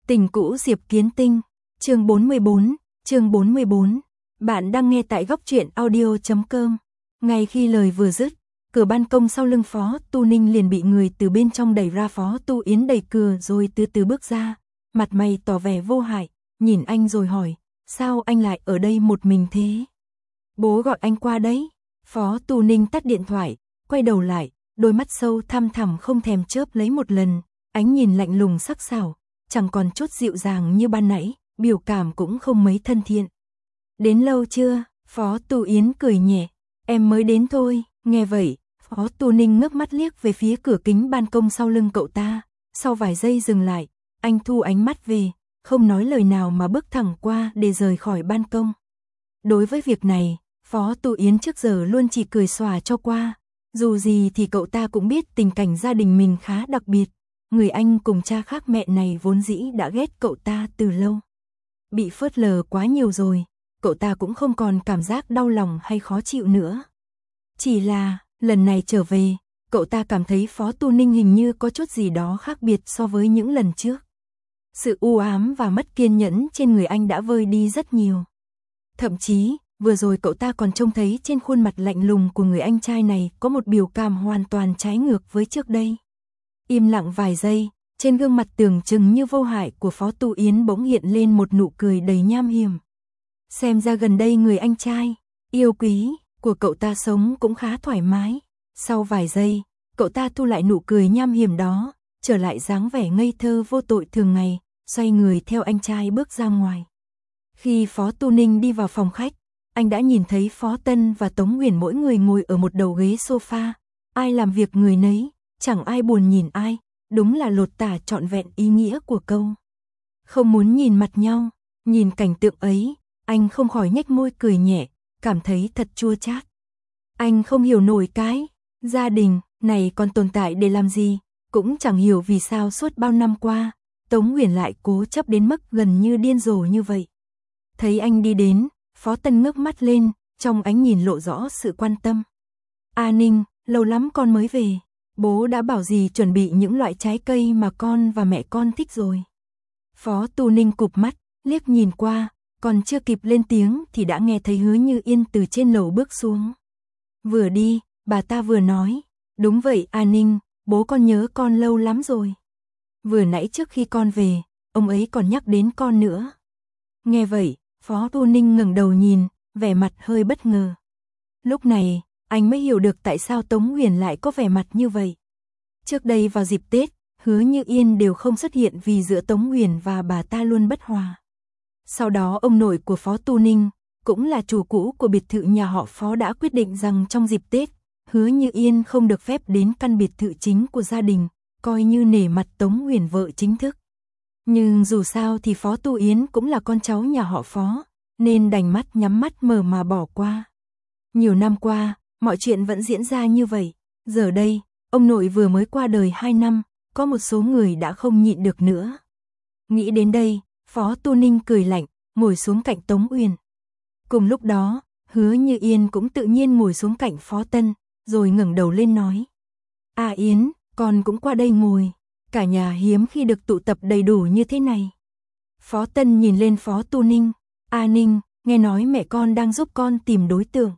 Tình cũ Diệp Kiến Tinh, chương 44. Bạn đang nghe tại góc truyện audio.com. Ngay khi lời vừa dứt, cửa ban công sau lưng Phó Tu Ninh liền bị người từ bên trong đẩy ra. Phó Tu Yến đẩy cửa rồi từ từ bước ra, mặt mày tỏ vẻ vô hại, nhìn anh rồi hỏi, sao anh lại ở đây một mình thế? Bố gọi anh qua đấy. Phó Tu Ninh tắt điện thoại, quay đầu lại, đôi mắt sâu thăm thẳm không thèm chớp lấy một lần, ánh nhìn lạnh lùng sắc sảo, chẳng còn chút dịu dàng như ban nãy, biểu cảm cũng không mấy thân thiện. Đến lâu chưa? Phó Tu Yến cười nhẹ, em mới đến thôi. Nghe vậy, Phó Tu Ninh ngước mắt liếc về phía cửa kính ban công sau lưng cậu ta, sau vài giây dừng lại, anh thu ánh mắt về, không nói lời nào mà bước thẳng qua để rời khỏi ban công. Đối với việc này, Phó Tu Yến trước giờ luôn chỉ cười xòa cho qua, dù gì thì cậu ta cũng biết tình cảnh gia đình mình khá đặc biệt, người anh cùng cha khác mẹ này vốn dĩ đã ghét cậu ta từ lâu. Bị phớt lờ quá nhiều rồi, cậu ta cũng không còn cảm giác đau lòng hay khó chịu nữa. Chỉ là, lần này trở về, cậu ta cảm thấy Phó Tu Ninh hình như có chút gì đó khác biệt so với những lần trước. Sự u ám và mất kiên nhẫn trên người anh đã vơi đi rất nhiều. Thậm chí, vừa rồi cậu ta còn trông thấy trên khuôn mặt lạnh lùng của người anh trai này có một biểu cảm hoàn toàn trái ngược với trước đây. Im lặng vài giây, trên gương mặt tưởng chừng như vô hại của Phó Tu Yến bỗng hiện lên một nụ cười đầy nham hiểm. Xem ra gần đây người anh trai yêu quý của cậu ta sống cũng khá thoải mái. Sau vài giây, cậu ta thu lại nụ cười nham hiểm đó, trở lại dáng vẻ ngây thơ vô tội thường ngày, xoay người theo anh trai bước ra ngoài. Khi Phó Tu Ninh đi vào phòng khách, anh đã nhìn thấy Phó Tân và Tống Huyền mỗi người ngồi ở một đầu ghế sofa, ai làm việc người nấy, chẳng ai buồn nhìn ai, đúng là lột tả trọn vẹn ý nghĩa của câu không muốn nhìn mặt nhau. Nhìn cảnh tượng ấy, anh không khỏi nhếch môi cười nhẹ, cảm thấy thật chua chát. Anh không hiểu nổi cái gia đình này còn tồn tại để làm gì, cũng chẳng hiểu vì sao suốt bao năm qua, Tống Huyền lại cố chấp đến mức gần như điên rồ như vậy. Thấy anh đi đến, Phó Tân ngước mắt lên, trong ánh nhìn lộ rõ sự quan tâm. A Ninh, lâu lắm con mới về, bố đã bảo gì chuẩn bị những loại trái cây mà con và mẹ con thích rồi. Phó Tu Ninh cụp mắt, liếc nhìn qua, còn chưa kịp lên tiếng thì đã nghe thấy Hứa Như Yên từ trên lầu bước xuống. Vừa đi, bà ta vừa nói, đúng vậy A Ninh, bố con nhớ con lâu lắm rồi. Vừa nãy trước khi con về, ông ấy còn nhắc đến con nữa. Nghe vậy, Phó Tu Ninh ngẩng đầu nhìn, vẻ mặt hơi bất ngờ. Lúc này, anh mới hiểu được tại sao Tống Huyền lại có vẻ mặt như vậy. Trước đây vào dịp Tết, Hứa Như Yên đều không xuất hiện vì giữa Tống Huyền và bà ta luôn bất hòa. Sau đó ông nội của Phó Tu Ninh, cũng là chủ cũ của biệt thự nhà họ Phó đã quyết định rằng trong dịp Tết, Hứa Như Yên không được phép đến căn biệt thự chính của gia đình, coi như nể mặt Tống Huyền vợ chính thức. Nhưng dù sao thì Phó Tu Yến cũng là con cháu nhà họ Phó, nên đành mắt nhắm mắt mở mà bỏ qua. Nhiều năm qua, mọi chuyện vẫn diễn ra như vậy. Giờ đây, ông nội vừa mới qua đời 2 năm, có một số người đã không nhịn được nữa. Nghĩ đến đây, Phó Tu Ninh cười lạnh, ngồi xuống cạnh Tống Huyền. Cùng lúc đó, Hứa Như Yên cũng tự nhiên ngồi xuống cạnh Phó Tân, rồi ngẩng đầu lên nói. À Yến, con cũng qua đây ngồi. Cả nhà hiếm khi được tụ tập đầy đủ như thế này. Phó Tân nhìn lên Phó Tu Ninh. A Ninh, nghe nói mẹ con đang giúp con tìm đối tượng.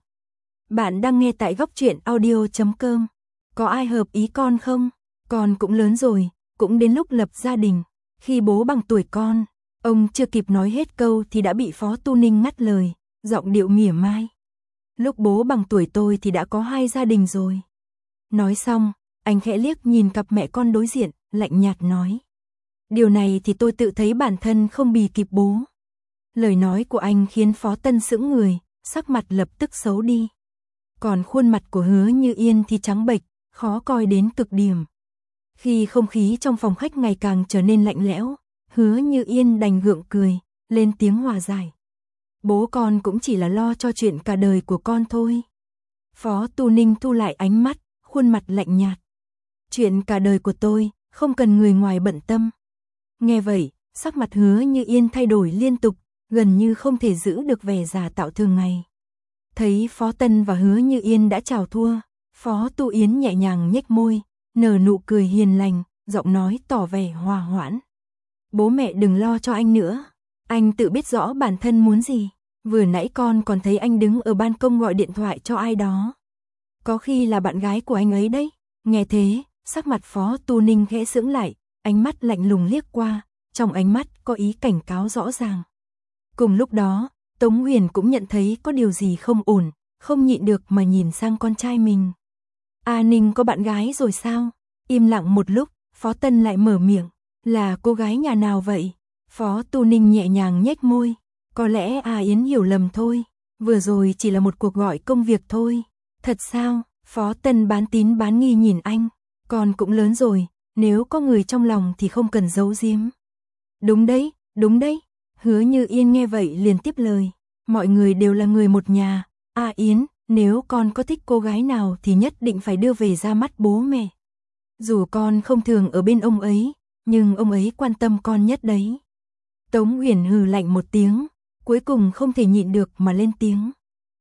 Bạn đang nghe tại góc truyện audio.com. Có ai hợp ý con không? Con cũng lớn rồi, cũng đến lúc lập gia đình. Khi bố bằng tuổi con, ông chưa kịp nói hết câu thì đã bị Phó Tu Ninh ngắt lời, giọng điệu mỉa mai. Lúc bố bằng tuổi tôi thì đã có 2 gia đình rồi. Nói xong, anh khẽ liếc nhìn cặp mẹ con đối diện, lạnh nhạt nói. Điều này thì tôi tự thấy bản thân không bì kịp bố. Lời nói của anh khiến Phó Tân sững người, sắc mặt lập tức xấu đi. Còn khuôn mặt của Hứa Như Yên thì trắng bệch, khó coi đến cực điểm. Khi không khí trong phòng khách ngày càng trở nên lạnh lẽo, Hứa Như Yên đành gượng cười, lên tiếng hòa giải. Bố con cũng chỉ là lo cho chuyện cả đời của con thôi. Phó Tu Ninh thu lại ánh mắt, khuôn mặt lạnh nhạt. Chuyện cả đời của tôi, không cần người ngoài bận tâm. Nghe vậy, sắc mặt Hứa Như Yên thay đổi liên tục, gần như không thể giữ được vẻ giả tạo thường ngày. Thấy Phó Tân và Hứa Như Yên đã chào thua, Phó Tu Yến nhẹ nhàng nhếch môi, nở nụ cười hiền lành, giọng nói tỏ vẻ hòa hoãn. Bố mẹ đừng lo cho anh nữa. Anh tự biết rõ bản thân muốn gì. Vừa nãy con còn thấy anh đứng ở ban công gọi điện thoại cho ai đó. Có khi là bạn gái của anh ấy đấy. Nghe thế, sắc mặt Phó Tu Ninh khẽ sững lại, ánh mắt lạnh lùng liếc qua, trong ánh mắt có ý cảnh cáo rõ ràng. Cùng lúc đó, Tống Huyền cũng nhận thấy có điều gì không ổn, không nhịn được mà nhìn sang con trai mình. A Ninh có bạn gái rồi sao? Im lặng một lúc, Phó Tân lại mở miệng. Là cô gái nhà nào vậy? Phó Tu Ninh nhẹ nhàng nhếch môi. Có lẽ A Yến hiểu lầm thôi. Vừa rồi chỉ là một cuộc gọi công việc thôi. Thật sao? Phó Tân bán tín bán nghi nhìn anh. Con cũng lớn rồi, nếu có người trong lòng thì không cần giấu giếm. Đúng đấy, đúng đấy. Hứa Như Yên nghe vậy liền tiếp lời. Mọi người đều là người một nhà. A Yến, nếu con có thích cô gái nào thì nhất định phải đưa về ra mắt bố mẹ. Dù con không thường ở bên ông ấy, nhưng ông ấy quan tâm con nhất đấy. Tống Huyền hừ lạnh một tiếng, cuối cùng không thể nhịn được mà lên tiếng.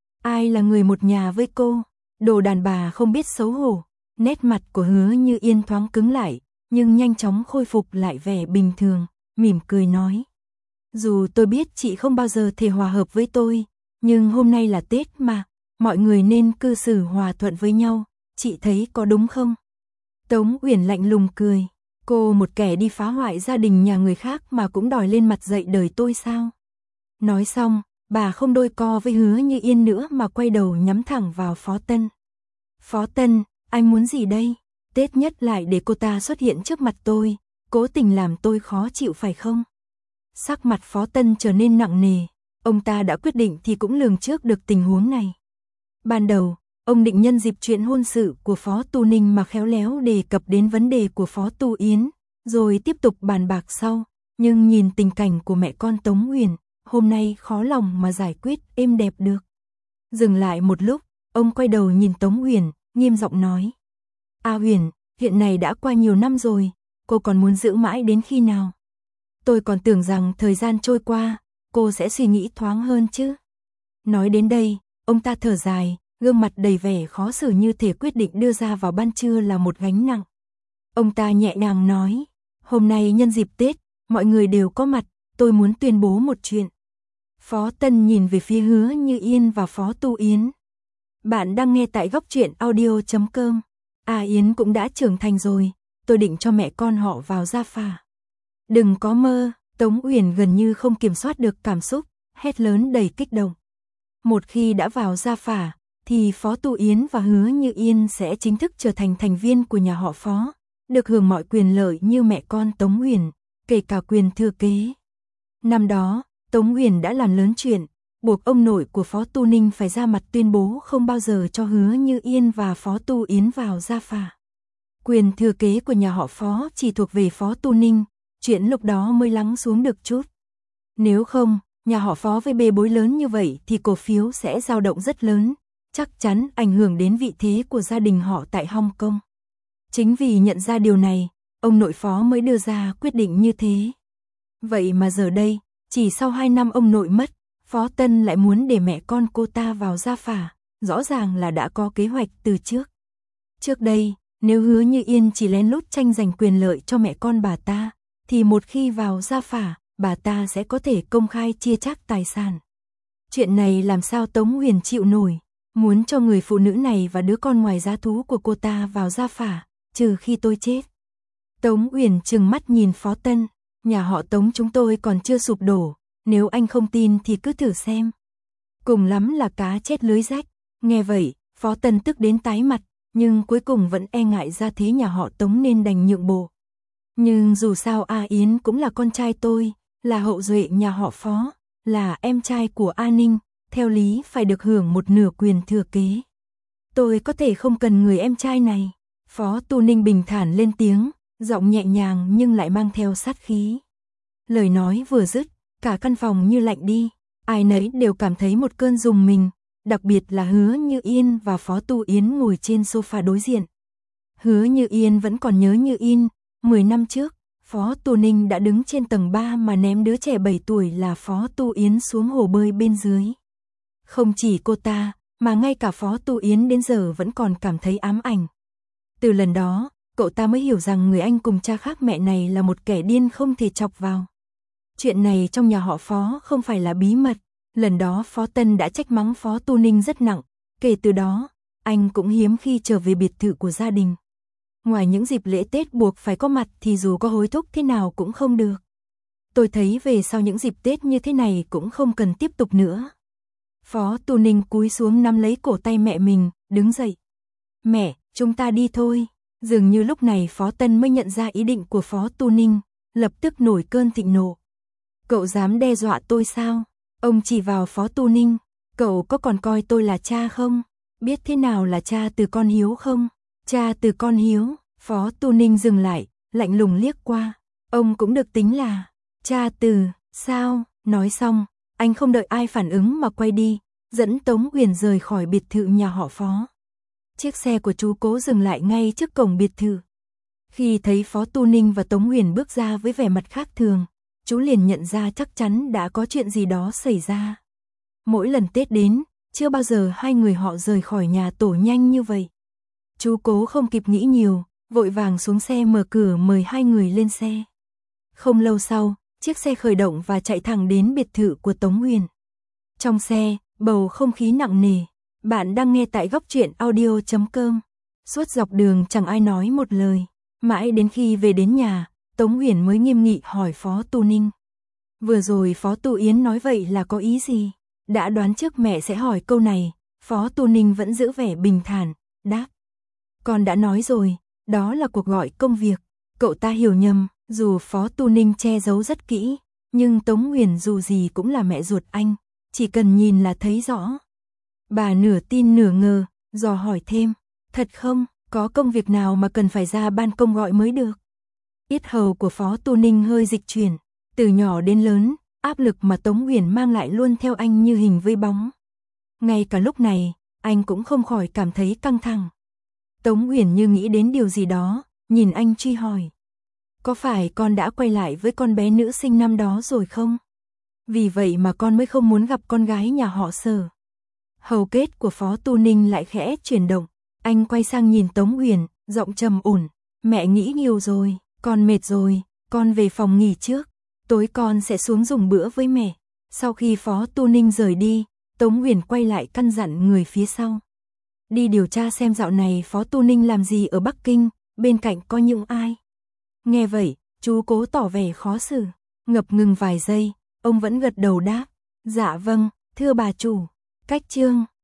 Ai là người một nhà với cô? Đồ đàn bà không biết xấu hổ. Nét mặt của Hứa Như Yên thoáng cứng lại, nhưng nhanh chóng khôi phục lại vẻ bình thường, mỉm cười nói. Dù tôi biết chị không bao giờ thể hòa hợp với tôi, nhưng hôm nay là Tết mà, mọi người nên cư xử hòa thuận với nhau, chị thấy có đúng không? Tống Uyển lạnh lùng cười, cô một kẻ đi phá hoại gia đình nhà người khác mà cũng đòi lên mặt dạy đời tôi sao? Nói xong, bà không đôi co với Hứa Như Yên nữa mà quay đầu nhắm thẳng vào Phó Tân. Phó Tân, anh muốn gì đây? Tết nhất lại để cô ta xuất hiện trước mặt tôi, cố tình làm tôi khó chịu phải không? Sắc mặt Phó Tân trở nên nặng nề, ông ta đã quyết định thì cũng lường trước được tình huống này. Ban đầu, ông định nhân dịp chuyện hôn sự của Phó Tu Ninh mà khéo léo đề cập đến vấn đề của Phó Tu Yến, rồi tiếp tục bàn bạc sau, nhưng nhìn tình cảnh của mẹ con Tống Huyền, hôm nay khó lòng mà giải quyết êm đẹp được. Dừng lại một lúc, ông quay đầu nhìn Tống Huyền, nghiêm giọng nói. A Huyền, chuyện này đã qua nhiều năm rồi, cô còn muốn giữ mãi đến khi nào? Tôi còn tưởng rằng thời gian trôi qua, cô sẽ suy nghĩ thoáng hơn chứ. Nói đến đây, ông ta thở dài, gương mặt đầy vẻ khó xử như thể quyết định đưa ra vào ban trưa là một gánh nặng. Ông ta nhẹ nhàng nói, hôm nay nhân dịp Tết, mọi người đều có mặt, tôi muốn tuyên bố một chuyện. Phó Tân nhìn về phía Hứa Như Yên và Phó Tu Yến. Bạn đang nghe tại góc truyện audio.com. A Yến cũng đã trưởng thành rồi, tôi định cho mẹ con họ vào gia phả. Đừng có mơ, Tống Uyển gần như không kiểm soát được cảm xúc, hét lớn đầy kích động. Một khi đã vào gia phả, thì Phó Tu Yến và Hứa Như Yên sẽ chính thức trở thành thành viên của nhà họ Phó, được hưởng mọi quyền lợi như mẹ con Tống Uyển, kể cả quyền thừa kế. Năm đó, Tống Uyển đã làm lớn chuyện, buộc ông nội của Phó Tu Ninh phải ra mặt tuyên bố không bao giờ cho Hứa Như Yên và Phó Tu Yến vào gia phả. Quyền thừa kế của nhà họ Phó chỉ thuộc về Phó Tu Ninh, chuyện lúc đó mới lắng xuống được chút. Nếu không, nhà họ Phó với bê bối lớn như vậy thì cổ phiếu sẽ dao động rất lớn, chắc chắn ảnh hưởng đến vị thế của gia đình họ tại Hong Kong. Chính vì nhận ra điều này, ông nội Phó mới đưa ra quyết định như thế. Vậy mà giờ đây, chỉ sau 2 năm ông nội mất, Phó Tân lại muốn để mẹ con cô ta vào gia phả, rõ ràng là đã có kế hoạch từ trước. Trước đây, nếu Hứa Như Yên chỉ lén lút tranh giành quyền lợi cho mẹ con bà ta, thì một khi vào gia phả, bà ta sẽ có thể công khai chia chác tài sản. Chuyện này làm sao Tống Huyền chịu nổi, muốn cho người phụ nữ này và đứa con ngoài giá thú của cô ta vào gia phả, trừ khi tôi chết. Tống Huyền trừng mắt nhìn Phó Tân, nhà họ Tống chúng tôi còn chưa sụp đổ, nếu anh không tin thì cứ thử xem. Cùng lắm là cá chết lưới rách. Nghe vậy, Phó Tân tức đến tái mặt, nhưng cuối cùng vẫn e ngại gia thế nhà họ Tống nên đành nhượng bộ. Nhưng dù sao A Yến cũng là con trai tôi, là hậu duệ nhà họ Phó, là em trai của A Ninh, theo lý phải được hưởng một nửa quyền thừa kế. Tôi có thể không cần người em trai này. Phó Tu Ninh bình thản lên tiếng, giọng nhẹ nhàng nhưng lại mang theo sát khí. Lời nói vừa dứt, cả căn phòng như lạnh đi, ai nấy đều cảm thấy một cơn rùng mình, đặc biệt là Hứa Như Yên và Phó Tu Yến ngồi trên sofa đối diện. Hứa Như Yên vẫn còn nhớ như in, 10 năm trước, Phó Tu Ninh đã đứng trên tầng 3 mà ném đứa trẻ 7 tuổi là Phó Tu Yến xuống hồ bơi bên dưới. Không chỉ cô ta, mà ngay cả Phó Tu Yến đến giờ vẫn còn cảm thấy ám ảnh. Từ lần đó, cậu ta mới hiểu rằng người anh cùng cha khác mẹ này là một kẻ điên không thể chọc vào. Chuyện này trong nhà họ Phó không phải là bí mật, lần đó Phó Tân đã trách mắng Phó Tu Ninh rất nặng, kể từ đó, anh cũng hiếm khi trở về biệt thự của gia đình. Ngoài những dịp lễ Tết buộc phải có mặt thì dù có hối thúc thế nào cũng không được. Tôi thấy về sau những dịp Tết như thế này cũng không cần tiếp tục nữa. Phó Tu Ninh cúi xuống nắm lấy cổ tay mẹ mình, đứng dậy. Mẹ, chúng ta đi thôi. Dường như lúc này Phó Tân mới nhận ra ý định của Phó Tu Ninh, lập tức nổi cơn thịnh nộ. Cậu dám đe dọa tôi sao? Ông chỉ vào Phó Tu Ninh. Cậu có còn coi tôi là cha không? Biết thế nào là cha từ con hiếu không? Cha từ con hiếu. Phó Tu Ninh dừng lại, lạnh lùng liếc qua. Ông cũng được tính là cha từ, sao? Nói xong, anh không đợi ai phản ứng mà quay đi, dẫn Tống Huyền rời khỏi biệt thự nhà họ Phó. Chiếc xe của chú Cố dừng lại ngay trước cổng biệt thự. Khi thấy Phó Tu Ninh và Tống Huyền bước ra với vẻ mặt khác thường, chú liền nhận ra chắc chắn đã có chuyện gì đó xảy ra. Mỗi lần Tết đến, chưa bao giờ hai người họ rời khỏi nhà tổ nhanh như vậy. Chú Cố không kịp nghĩ nhiều, vội vàng xuống xe mở cửa mời hai người lên xe. Không lâu sau, chiếc xe khởi động và chạy thẳng đến biệt thự của Tống Huyền. Trong xe, bầu không khí nặng nề. Bạn đang nghe tại góc truyện audio.com. Suốt dọc đường chẳng ai nói một lời. Mãi đến khi về đến nhà, Tống Huyền mới nghiêm nghị hỏi Phó Tu Ninh. Vừa rồi Phó Tu Yến nói vậy là có ý gì? Đã đoán trước mẹ sẽ hỏi câu này, Phó Tu Ninh vẫn giữ vẻ bình thản, đáp. Con đã nói rồi, đó là cuộc gọi công việc. Cậu ta hiểu nhầm, dù Phó Tu Ninh che giấu rất kỹ, nhưng Tống Huyền dù gì cũng là mẹ ruột anh, chỉ cần nhìn là thấy rõ. Bà nửa tin nửa ngờ, dò hỏi thêm, thật không, có công việc nào mà cần phải ra ban công gọi mới được? Yết hầu của Phó Tu Ninh hơi dịch chuyển, từ nhỏ đến lớn, áp lực mà Tống Huyền mang lại luôn theo anh như hình với bóng. Ngay cả lúc này, anh cũng không khỏi cảm thấy căng thẳng. Tống Huyền như nghĩ đến điều gì đó, nhìn anh truy hỏi. Có phải con đã quay lại với con bé nữ sinh năm đó rồi không? Vì vậy mà con mới không muốn gặp con gái nhà họ Sở. Hầu kết của Phó Tu Ninh lại khẽ chuyển động, anh quay sang nhìn Tống Huyền, giọng trầm ổn, mẹ nghĩ nhiều rồi, con mệt rồi, con về phòng nghỉ trước, tối con sẽ xuống dùng bữa với mẹ. Sau khi Phó Tu Ninh rời đi, Tống Huyền quay lại căn dặn người phía sau. Đi điều tra xem dạo này Phó Tu Ninh làm gì ở Bắc Kinh, bên cạnh có những ai. Nghe vậy, chú Cố tỏ vẻ khó xử, ngập ngừng vài giây, ông vẫn gật đầu đáp, dạ vâng, thưa bà chủ. Cách chương